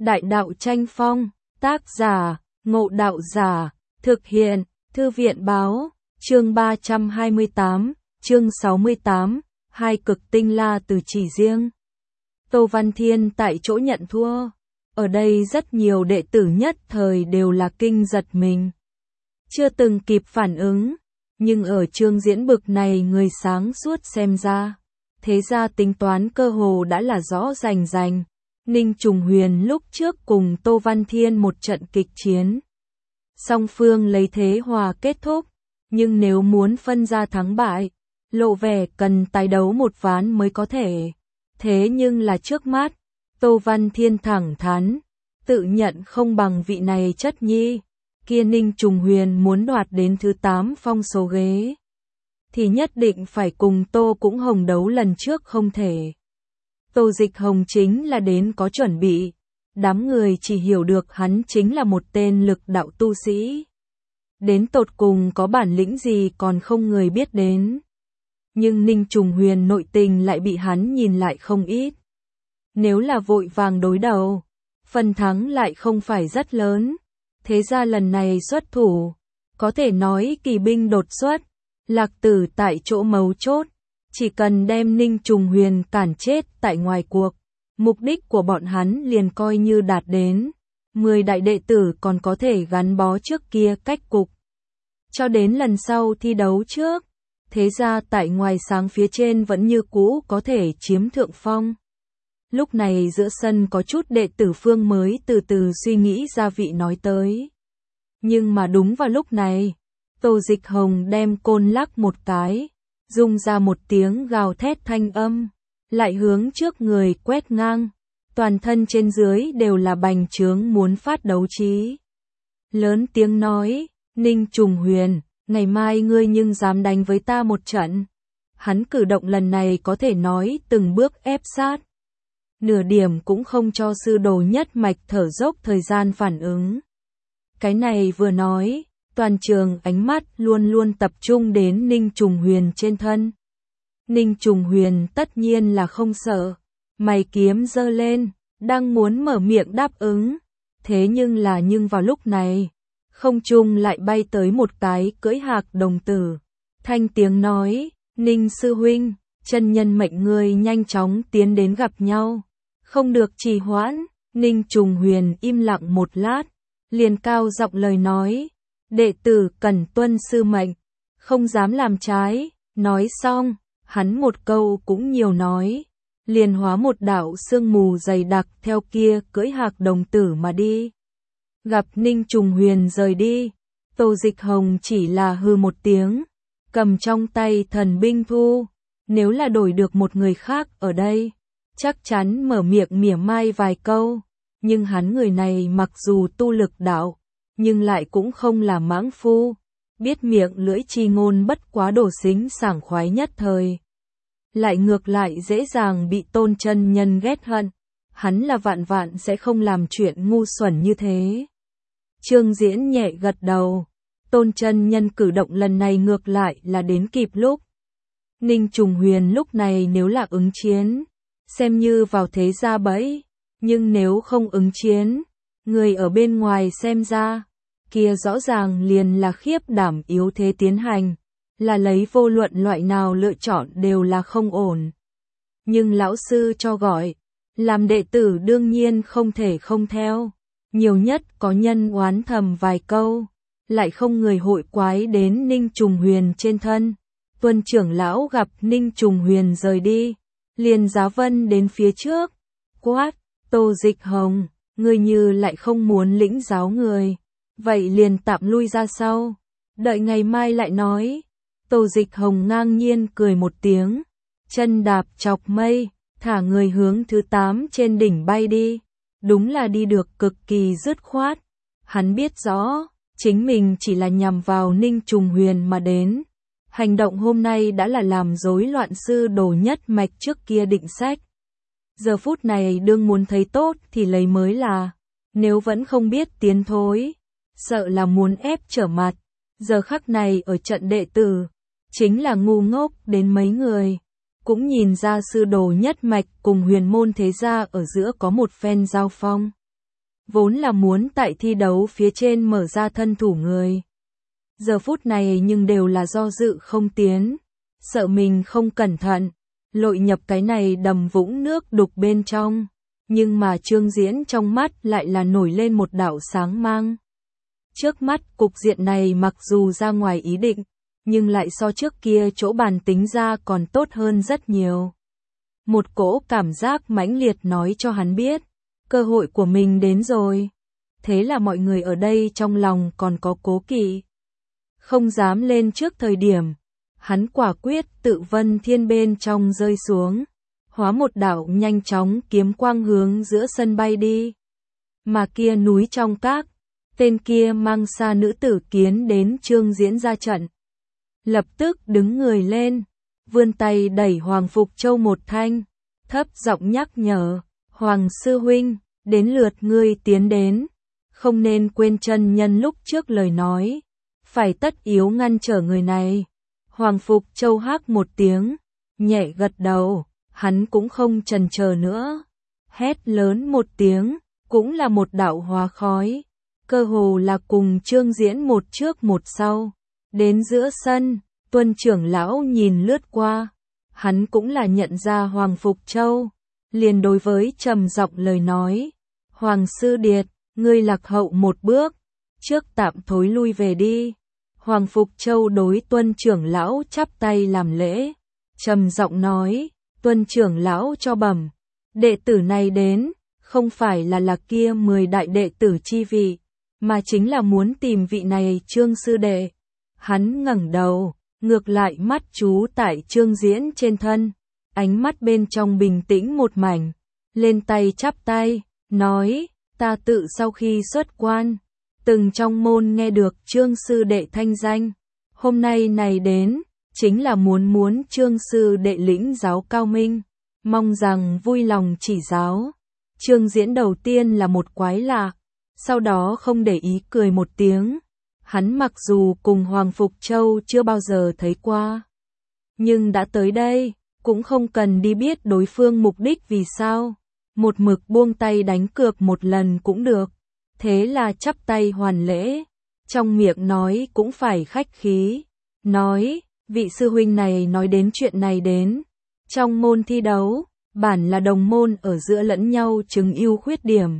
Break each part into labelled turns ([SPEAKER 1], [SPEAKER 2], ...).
[SPEAKER 1] Đại đạo tranh phong, tác giả, Ngộ Đạo Giả, thực hiện, Thư viện báo, chương 328, chương 68, hai cực tinh la từ chỉ riêng. Tô Văn Thiên tại chỗ nhận thua. Ở đây rất nhiều đệ tử nhất thời đều là kinh giật mình. Chưa từng kịp phản ứng, nhưng ở chương diễn bực này người sáng suốt xem ra. Thế ra tính toán cơ hồ đã là rõ rành rành. Ninh Trùng Huyền lúc trước cùng Tô Văn Thiên một trận kịch chiến. Song phương lấy thế hòa kết thúc, nhưng nếu muốn phân ra thắng bại, lộ vẻ cần tái đấu một ván mới có thể. Thế nhưng là trước mắt, Tô Văn Thiên thẳng thắn, tự nhận không bằng vị này chất nhi, kia Ninh Trùng Huyền muốn đoạt đến thứ 8 phong số ghế. Thì nhất định phải cùng Tô Cũng Hồng đấu lần trước không thể. Tô Dịch Hồng chính là đến có chuẩn bị, đám người chỉ hiểu được hắn chính là một tên lực đạo tu sĩ. Đến tột cùng có bản lĩnh gì còn không người biết đến. Nhưng Ninh Trùng Huyền nội tình lại bị hắn nhìn lại không ít. Nếu là vội vàng đối đầu, phần thắng lại không phải rất lớn. Thế ra lần này xuất thủ, có thể nói kỳ binh đột xuất, lạc tử tại chỗ mấu chốt. Chỉ cần đem Ninh Trùng Huyền cản chết tại ngoài cuộc, mục đích của bọn hắn liền coi như đạt đến. 10 đại đệ tử còn có thể gắn bó trước kia cách cục. Cho đến lần sau thi đấu trước, thế ra tại ngoài sáng phía trên vẫn như cũ có thể chiếm thượng phong. Lúc này giữa sân có chút đệ tử phương mới từ từ suy nghĩ ra vị nói tới. Nhưng mà đúng vào lúc này, Tô Dịch Hồng đem côn lắc một cái, dùng ra một tiếng gào thét thanh âm, lại hướng trước người quét ngang, toàn thân trên dưới đều là bành trướng muốn phát đấu trí. Lớn tiếng nói, Ninh Trùng Huyền, ngày mai ngươi nhưng dám đánh với ta một trận. Hắn cử động lần này có thể nói từng bước ép sát. Nửa điểm cũng không cho sư đồ nhất mạch thở dốc thời gian phản ứng. Cái này vừa nói, toàn trường ánh mắt luôn luôn tập trung đến Ninh Trùng Huyền trên thân. Ninh Trùng Huyền tất nhiên là không sợ, mày kiếm giơ lên, đang muốn mở miệng đáp ứng. Thế nhưng vào lúc này, không trung lại bay tới một cái cưỡi hạc đồng tử. Thanh tiếng nói, Ninh sư huynh, chân nhân mệnh người nhanh chóng tiến đến gặp nhau. Không được trì hoãn. Ninh Trùng Huyền im lặng một lát, liền cao giọng lời nói. Đệ tử cần tuân sư mệnh, không dám làm trái. Nói xong, hắn một câu cũng nhiều nói, liền hóa một đạo sương mù dày đặc theo kia cưỡi hạc đồng tử mà đi. Gặp Ninh Trùng Huyền rời đi, Tô Dịch Hồng chỉ là hừ một tiếng, cầm trong tay thần binh thu. Nếu là đổi được một người khác ở đây, chắc chắn mở miệng mỉa mai vài câu. Nhưng hắn người này mặc dù tu lực đạo, nhưng lại cũng không là mãng phu, biết miệng lưỡi chi ngôn bất quá đổ xính sảng khoái nhất thời. Lại ngược lại dễ dàng bị Tôn chân nhân ghét hận, hắn là vạn vạn sẽ không làm chuyện ngu xuẩn như thế. Trương Diễn nhẹ gật đầu, Tôn chân nhân cử động lần này ngược lại là đến kịp lúc. Ninh Trùng Huyền lúc này nếu là ứng chiến, xem như vào thế ra bẫy, nhưng nếu không ứng chiến, người ở bên ngoài xem ra, kia rõ ràng liền là khiếp đảm yếu thế tiến hành, là lấy vô luận loại nào lựa chọn đều là không ổn. Nhưng lão sư cho gọi, làm đệ tử đương nhiên không thể không theo, nhiều nhất có nhân oán thầm vài câu, lại không người hội quái đến Ninh Trùng Huyền trên thân. Tuân trưởng lão gặp Ninh Trùng Huyền rời đi, liền giá vân đến phía trước, quát, Tô Dịch Hồng, ngươi như lại không muốn lĩnh giáo người, vậy liền tạm lui ra sau, đợi ngày mai lại nói. Tô Dịch Hồng ngang nhiên cười một tiếng, chân đạp chọc mây, thả người hướng thứ 8 trên đỉnh bay đi, đúng là đi được cực kỳ dứt khoát. Hắn biết rõ, chính mình chỉ là nhằm vào Ninh Trùng Huyền mà đến. Hành động hôm nay đã là làm rối loạn sư đồ nhất mạch trước kia định sách. Giờ phút này đương muốn thấy tốt thì lấy mới là, nếu vẫn không biết tiến thối, sợ là muốn ép trở mặt. Giờ khắc này ở trận đệ tử, chính là ngu ngốc đến mấy người, cũng nhìn ra sư đồ nhất mạch cùng huyền môn thế gia ở giữa có một phen giao phong. vốn là muốn tại thi đấu phía trên mở ra thân thủ người. Giờ phút này nhưng đều là do dự không tiến, sợ mình không cẩn thận, lội nhập cái này đầm vũng nước đục bên trong. Nhưng mà Trương Diễn trong mắt lại là nổi lên một đạo sáng mang. Trước mắt cục diện này mặc dù ra ngoài ý định, nhưng lại so trước kia chỗ bàn tính ra còn tốt hơn rất nhiều. Một cỗ cảm giác mãnh liệt nói cho hắn biết, cơ hội của mình đến rồi. Thế là mọi người ở đây trong lòng còn có cố kỵ, không dám lên trước thời điểm. Hắn quả quyết tự vân thiên bên trong rơi xuống, hóa một đạo nhanh chóng kiếm quang hướng giữa sân bay đi. Mà kia núi trong các, tên kia mang xa nữ tử kiến đến Trương Diễn ra trận. Lập tức đứng người lên, vươn tay đẩy Hoàng Phục Châu một thanh, thấp giọng nhắc nhở, Hoàng sư huynh, đến lượt ngươi tiến đến, không nên quên chân nhân lúc trước lời nói, phải tất yếu ngăn trở người này. Hoàng Phục Châu hắc một tiếng, nhẹ gật đầu, hắn cũng không chần chờ nữa, hét lớn một tiếng, cũng là một đạo hóa khói, cơ hồ là cùng Trương Diễn một trước một sau, đến giữa sân. Tuân trưởng lão nhìn lướt qua, hắn cũng là nhận ra Hoàng Phục Châu, liền đối với trầm giọng lời nói, Hoàng sư điệt, ngươi lạc hậu một bước, trước tạm thối lui về đi. Hoàng Phục Châu đối Tuân trưởng lão chắp tay làm lễ, trầm giọng nói, Tuân trưởng lão cho bẩm, đệ tử này đến, không phải là kia 10 đại đệ tử chi vị, mà chính là muốn tìm vị này Trương sư đệ. Hắn ngẩng đầu, ngược lại mắt chú tại Trương Diễn trên thân, ánh mắt bên trong bình tĩnh một mảnh, lên tay chắp tay, nói, ta tự sau khi xuất quan, từng trong môn nghe được Trương sư đệ thanh danh, hôm nay này đến, chính là muốn Trương sư đệ lĩnh giáo cao minh, mong rằng vui lòng chỉ giáo. Trương Diễn đầu tiên là một quái lạ, sau đó không để ý cười một tiếng. Hắn mặc dù cùng Hoàng Phục Châu chưa bao giờ thấy qua, nhưng đã tới đây, cũng không cần đi biết đối phương mục đích vì sao, một mực buông tay đánh cược một lần cũng được. Thế là chắp tay hoàn lễ, trong miệng nói cũng phải khách khí, nói, vị sư huynh này nói đến chuyện này đến, trong môn thi đấu, bản là đồng môn ở giữa lẫn nhau chứng ưu khuyết điểm.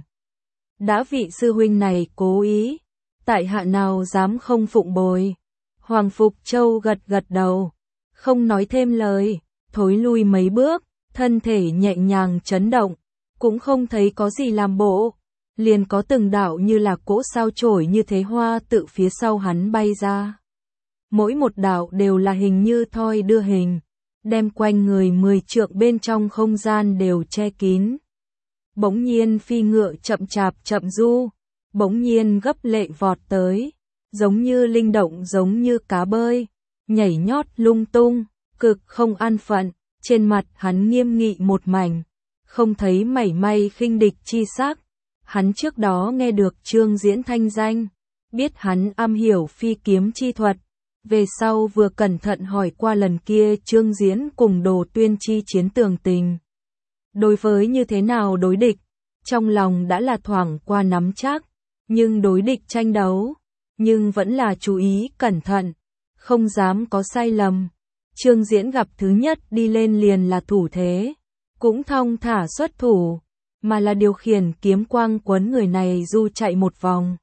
[SPEAKER 1] Đã vị sư huynh này cố ý, tại hạ nào dám không phụng bồi. Hoàng Phục Châu gật gật đầu, không nói thêm lời, thối lui mấy bước, thân thể nhẹ nhàng chấn động, cũng không thấy có gì làm bộ, liền có từng đạo như là cỗ sao chổi như thế hoa tự phía sau hắn bay ra. Mỗi một đạo đều là hình như thoi đưa hình, đem quanh người 10 trượng bên trong không gian đều che kín. Bỗng nhiên phi ngựa chậm chạp chậm du, bỗng nhiên gấp lệ vọt tới, giống như linh động giống như cá bơi, nhảy nhót lung tung, cực không an phận, trên mặt hắn nghiêm nghị một mảnh, không thấy mảy may khinh địch chi sắc. Hắn trước đó nghe được Trương Diễn thanh danh, biết hắn am hiểu phi kiếm chi thuật, về sau vừa cẩn thận hỏi qua lần kia Trương Diễn cùng Đồ Tuyên chi chiến tường tình. Đối với như thế nào đối địch, trong lòng đã là thoảng qua nắm chắc, nhưng đối địch tranh đấu, nhưng vẫn là chú ý cẩn thận, không dám có sai lầm. Trương Diễn gặp thứ nhất đi lên liền là thủ thế, cũng thong thả xuất thủ, mà là điều khiển kiếm quang quấn người này du chạy một vòng.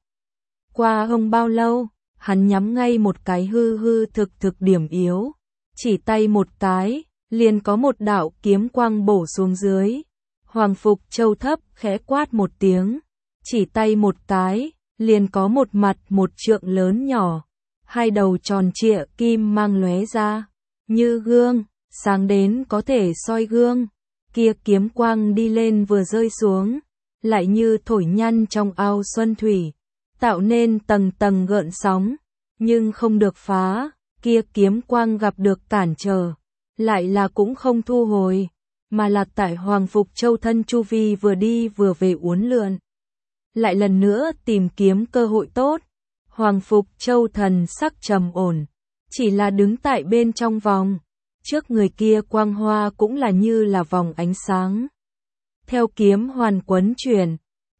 [SPEAKER 1] Qua không bao lâu, hắn nhắm ngay một cái hư hư thực điểm yếu, chỉ tay một cái, liền có một đạo kiếm quang bổ xuống dưới. Hoàng Phục Châu thấp khẽ quát một tiếng, chỉ tay một cái, liền có một mặt một trượng lớn nhỏ, hai đầu tròn trịa kim mang lóe ra, như gương, sáng đến có thể soi gương. Kia kiếm quang đi lên vừa rơi xuống, lại như thổi nhăn trong ao xuân thủy, tạo nên tầng tầng gợn sóng, nhưng không được phá. Kia kiếm quang gặp được cản trở, lại là cũng không thu hồi, mà là tại Hoàng Phục Châu thân chu vi vừa đi vừa về uốn lượn. Lại lần nữa tìm kiếm cơ hội tốt, Hoàng Phục Châu thần sắc trầm ổn, chỉ là đứng tại bên trong vòng, trước người kia quang hoa cũng là như là vòng ánh sáng. Theo kiếm hoàn quấn chuyển,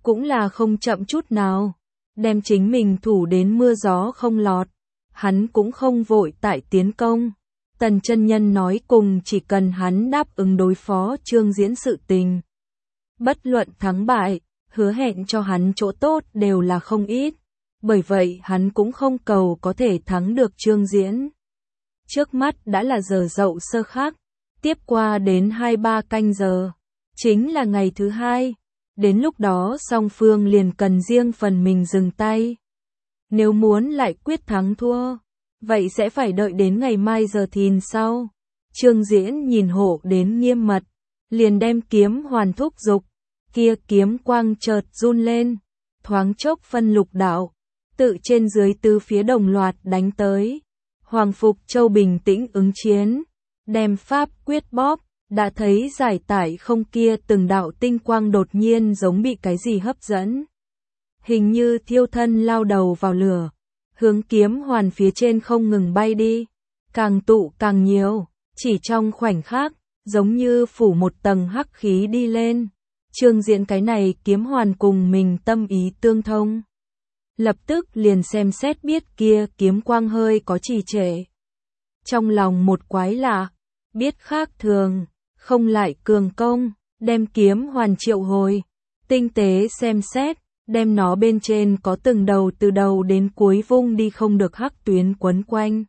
[SPEAKER 1] cũng là không chậm chút nào, đem chính mình thủ đến mưa gió không lọt, hắn cũng không vội tại tiến công. Tần chân nhân nói cùng chỉ cần hắn đáp ứng đối phó Trương Diễn sự tình. Bất luận thắng bại, hứa hẹn cho hắn chỗ tốt đều là không ít, bởi vậy hắn cũng không cầu có thể thắng được Trương Diễn. Trước mắt đã là giờ dậu sơ khắc, tiếp qua đến 2-3 canh giờ, chính là ngày thứ 2, đến lúc đó song phương liền cần riêng phần mình dừng tay. Nếu muốn lại quyết thắng thua, vậy sẽ phải đợi đến ngày mai giờ thìn sau. Trương Diễn nhìn hộ đến nghiêm mật, liền đem kiếm hoàn thúc dục, kia kiếm quang chợt run lên, thoáng chốc phân lục đạo, tự trên dưới tứ phía đồng loạt đánh tới. Hoàng Phục Châu bình tĩnh ứng chiến, đem pháp quyết bóp, đã thấy giải tải không kia từng đạo tinh quang đột nhiên giống bị cái gì hấp dẫn. Hình như thiêu thân lao đầu vào lửa, hướng kiếm hoàn phía trên không ngừng bay đi, càng tụ càng nhiều, chỉ trong khoảnh khắc, giống như phủ một tầng hắc khí đi lên. Trương Diễn cái này kiếm hoàn cùng mình tâm ý tương thông. Lập tức liền xem xét biết kia kiếm quang hơi có trì trệ. Trong lòng một quái lạ, biết khác thường, không lại cường công, đem kiếm hoàn triệu hồi, tinh tế xem xét, đem nó bên trên có từng đầu từ đầu đến cuối vung đi không được hắc tuyến quấn quanh.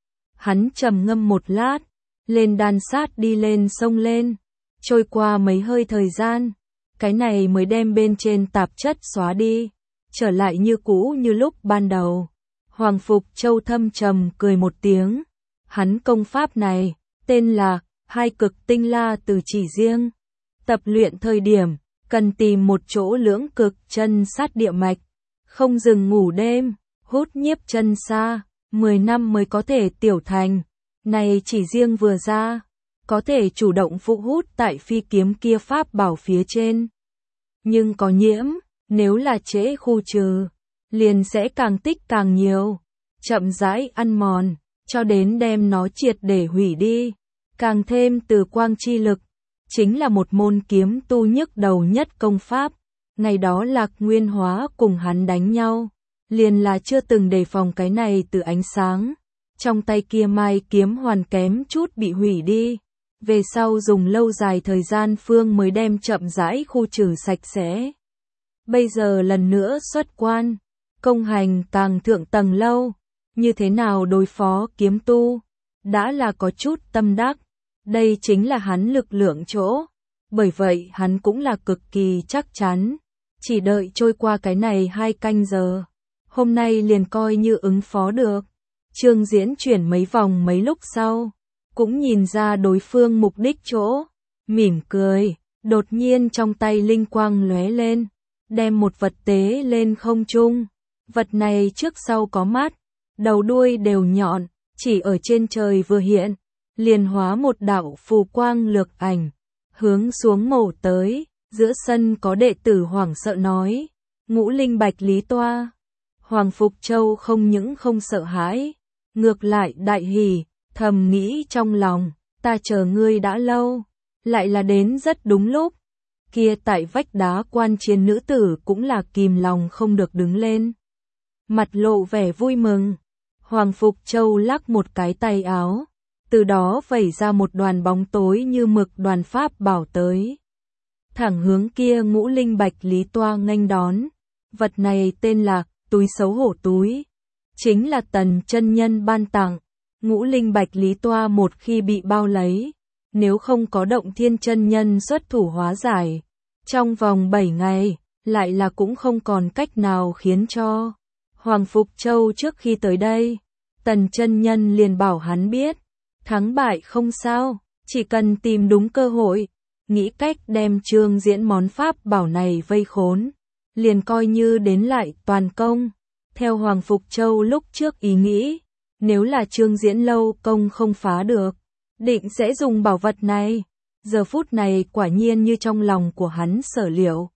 [SPEAKER 1] Hắn trầm ngâm một lát, lên đan sát đi lên sông lên, trôi qua mấy hơi thời gian, cái này mới đem bên trên tạp chất xóa đi, trở lại như cũ như lúc ban đầu. Hoàng Phục Châu thâm trầm cười một tiếng, hắn công pháp này, tên là Hai Cực Tinh La Từ Chỉ riêng. Tập luyện thời điểm, cần tìm một chỗ lưỡng cực chân sát địa mạch, không dừng ngủ đêm, hút nhiếp chân xa, 10 năm mới có thể tiểu thành. Này chỉ riêng vừa ra, có thể chủ động phụ hút tại phi kiếm kia pháp bảo phía trên. Nhưng có nhiễm, nếu là trễ khu trừ, liền sẽ càng tích càng nhiều, chậm rãi ăn mòn, cho đến đem nó triệt để hủy đi. Càng thêm từ quang chi lực, chính là một môn kiếm tu nhức đầu nhất công pháp. Ngày đó Lạc Nguyên Hóa cùng hắn đánh nhau, liền là chưa từng đề phòng cái này từ ánh sáng. Trong tay kia mai kiếm hoàn kém chút bị hủy đi. Về sau dùng lâu dài thời gian phương mới đem chậm rãi khu trừ sạch sẽ. Bây giờ lần nữa xuất quan, công hành càng thượng tầng lâu, như thế nào đối phó kiếm tu, đã là có chút tâm đắc. Đây chính là hắn lực lượng chỗ, bởi vậy hắn cũng là cực kỳ chắc chắn, chỉ đợi trôi qua cái này 2 canh giờ, hôm nay liền coi như ứng phó được. Trương Diễn chuyển mấy vòng mấy lúc sau, cũng nhìn ra đối phương mục đích chỗ, mỉm cười, đột nhiên trong tay linh quang lóe lên, đem một vật tế lên không trung. Vật này trước sau có mắt, đầu đuôi đều nhọn, chỉ ở trên trời vừa hiện, liền hóa một đạo phù quang lược ảnh, hướng xuống mổ tới. Giữa sân có đệ tử hoảng sợ nói, Ngũ Linh Bạch Lý Toa. Hoàng Phục Châu không những không sợ hãi, ngược lại đại hỉ, thầm nghĩ trong lòng, ta chờ ngươi đã lâu, lại là đến rất đúng lúc. Kia tại vách đá quan chiến nữ tử cũng là kìm lòng không được đứng lên, mặt lộ vẻ vui mừng. Hoàng Phục Châu lắc một cái tay áo, từ đó vẩy ra một đoàn bóng tối như mực đoàn pháp bảo tới, thẳng hướng kia Ngũ Linh Bạch Lý Toa nghênh đón. Vật này tên là túi xấu hổ túi, chính là Tần chân nhân ban tặng. Ngũ Linh Bạch Lý Toa một khi bị bao lấy, nếu không có Động Thiên chân nhân xuất thủ hóa giải, trong vòng 7 ngày, lại là cũng không còn cách nào khiến cho. Hoàng Phục Châu trước khi tới đây, Tần chân nhân liền bảo hắn biết, thắng bại không sao, chỉ cần tìm đúng cơ hội, nghĩ cách đem Trương Diễn món pháp bảo này vây khốn, liền coi như đến lại toàn công. Theo Hoàng Phục Châu lúc trước ý nghĩ, nếu là Trương Diễn lâu công không phá được, định sẽ dùng bảo vật này. Giờ phút này quả nhiên như trong lòng của hắn sở liệu.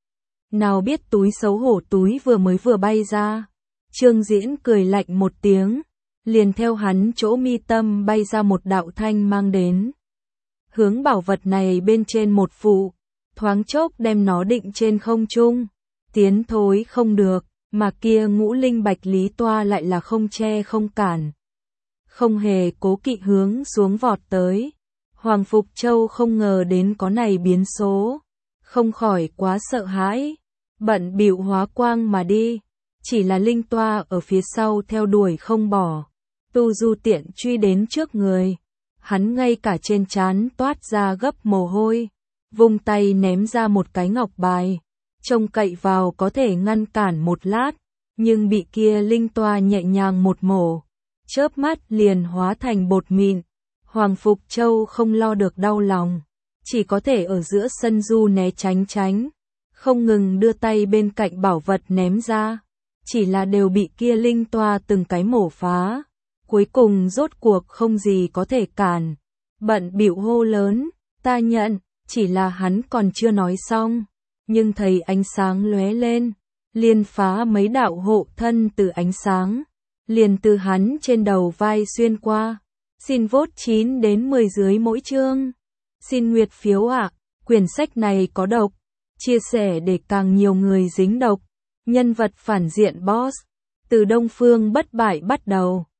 [SPEAKER 1] Nào biết túi xấu hổ túi vừa bay ra, Trương Diễn cười lạnh một tiếng, liền theo hắn chỗ mi tâm bay ra một đạo thanh mang đến. Hướng bảo vật này bên trên một phụ, thoáng chốc đem nó định trên không trung, tiến thối không được, mà kia ngũ linh bạch lý toa lại là không che không cản. Không hề cố kỵ hướng xuống vọt tới. Hoàng Phục Châu không ngờ đến có này biến số, không khỏi quá sợ hãi, bận bịu hóa quang mà đi, chỉ là linh toa ở phía sau theo đuổi không bỏ. Tu Du tiện truy đến trước người, hắn ngay cả trên trán toát ra gấp mồ hôi, vung tay ném ra một cái ngọc bài, trông cậy vào có thể ngăn cản một lát, nhưng bị kia linh toa nhẹ nhàng một mổ, chớp mắt liền hóa thành bột mịn. Hoàng Phục Châu không lo được đau lòng, chỉ có thể ở giữa sân du né tránh, không ngừng đưa tay bên cạnh bảo vật ném ra, chỉ là đều bị kia linh toa từng cái mổ phá, cuối cùng rốt cuộc không gì có thể cản, bận bịu hô lớn, ta nhận, chỉ là hắn còn chưa nói xong, nhưng thấy ánh sáng lóe lên, liền phá mấy đạo hộ thân từ ánh sáng, liền từ hắn trên đầu vai xuyên qua. Xin vote 9 đến 10 dưới mỗi chương. Xin nguyệt phiếu ạ. Quyển sách này có độc. Chia sẻ để càng nhiều người dính độc. Nhân vật phản diện boss. Từ Đông Phương bất bại bắt đầu.